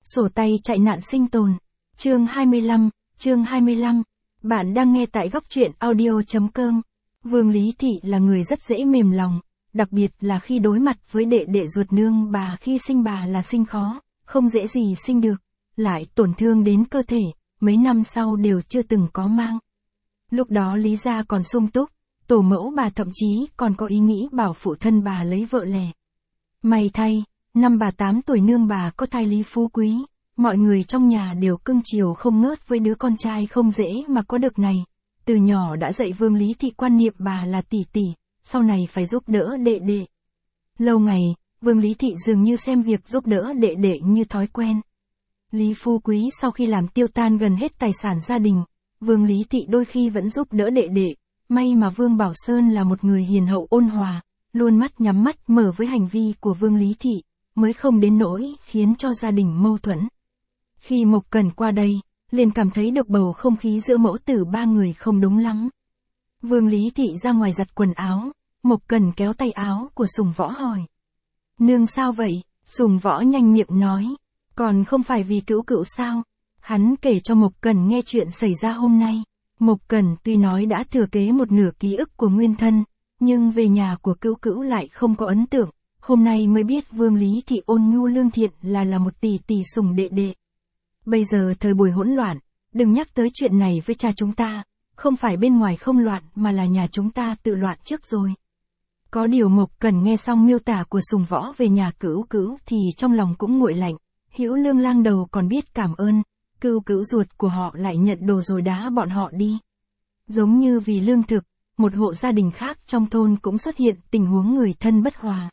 Sổ tay chạy nạn sinh tồn. Chương 25. Bạn đang nghe tại góc truyện audio.com. Vương Lý Thị là người rất dễ mềm lòng, đặc biệt là khi đối mặt với đệ đệ ruột nương bà. Khi sinh bà là sinh khó, không dễ gì sinh được, lại tổn thương đến cơ thể, mấy năm sau đều chưa từng có mang. Lúc đó Lý gia còn sung túc, tổ mẫu bà thậm chí còn có ý nghĩ bảo phụ thân bà lấy vợ lẻ. May thay, năm bà 8 tuổi nương bà có thai Lý Phú Quý, mọi người trong nhà đều cưng chiều không ngớt với đứa con trai không dễ mà có được này. Từ nhỏ đã dạy Vương Lý Thị quan niệm bà là tỷ tỷ, sau này phải giúp đỡ đệ đệ. Lâu ngày, Vương Lý Thị dường như xem việc giúp đỡ đệ đệ như thói quen. Lý Phú Quý sau khi làm tiêu tan gần hết tài sản gia đình, Vương Lý Thị đôi khi vẫn giúp đỡ đệ đệ. May mà Vương Bảo Sơn là một người hiền hậu ôn hòa, luôn mắt nhắm mắt mở với hành vi của Vương Lý Thị, mới không đến nỗi khiến cho gia đình mâu thuẫn. Khi Mộc Cẩn qua đây, liền cảm thấy được bầu không khí giữa mẫu tử ba người không đúng lắm. Vương Lý Thị ra ngoài giặt quần áo, Mộc Cẩn kéo tay áo của Sùng Võ hỏi. Nương sao vậy? Sùng Võ nhanh miệng nói. Còn không phải vì Cữu Cữu sao? Hắn kể cho Mộc Cẩn nghe chuyện xảy ra hôm nay. Mộc Cẩn tuy nói đã thừa kế một nửa ký ức của nguyên thân, nhưng về nhà của Cữu Cữu lại không có ấn tượng. Hôm nay mới biết Vương Lý Thị ôn nhu lương thiện là một tỷ tỷ sủng đệ đệ. Bây giờ thời buổi hỗn loạn, đừng nhắc tới chuyện này với cha chúng ta, không phải bên ngoài không loạn mà là nhà chúng ta tự loạn trước rồi. Có điều Mộc Cẩn nghe xong miêu tả của Sùng Võ về nhà Cữu Cữu thì trong lòng cũng nguội lạnh. Hữu Lương lang đầu còn biết cảm ơn, Cữu Cữu ruột của họ lại nhận đồ rồi đá bọn họ đi. Giống như vì lương thực, một hộ gia đình khác trong thôn cũng xuất hiện tình huống người thân bất hòa.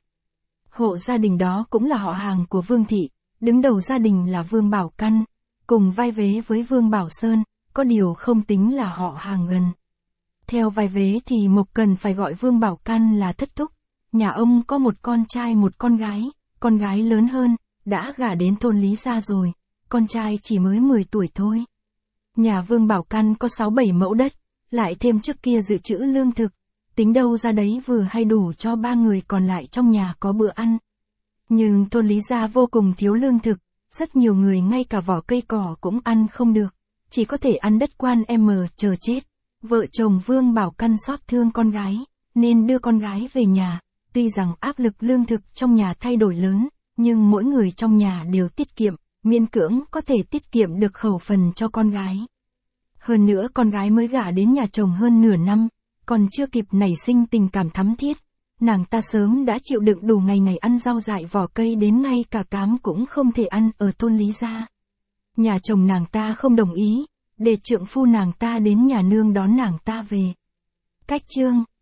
Hộ gia đình đó cũng là họ hàng của Vương Thị, đứng đầu gia đình là Vương Bảo Căn, cùng vai vế với Vương Bảo Sơn, có điều không tính là họ hàng gần. Theo vai vế thì Mộc Cẩn phải gọi Vương Bảo Căn là thất thúc. Nhà ông có một con trai một con gái lớn hơn, đã gả đến thôn Lý gia rồi, con trai chỉ mới 10 tuổi thôi. Nhà Vương Bảo Căn có 6-7 mẫu đất, lại thêm trước kia dự trữ lương thực, tính đâu ra đấy vừa hay đủ cho 3 người còn lại trong nhà có bữa ăn. Nhưng thôn Lý gia vô cùng thiếu lương thực, rất nhiều người ngay cả vỏ cây cỏ cũng ăn không được, chỉ có thể ăn đất quan chờ chết. Vợ chồng Vương Bảo Căn xót thương con gái, nên đưa con gái về nhà. Tuy rằng áp lực lương thực trong nhà thay đổi lớn, nhưng mỗi người trong nhà đều tiết kiệm, miễn cưỡng có thể tiết kiệm được khẩu phần cho con gái. Hơn nữa con gái mới gả đến nhà chồng hơn nửa năm, còn chưa kịp nảy sinh tình cảm thắm thiết. Nàng ta sớm đã chịu đựng đủ ngày ăn rau dại vỏ cây, đến ngay cả cám cũng không thể ăn ở thôn Lý gia. Nhà chồng nàng ta không đồng ý, để trượng phu nàng ta đến nhà nương đón nàng ta về. Cách chương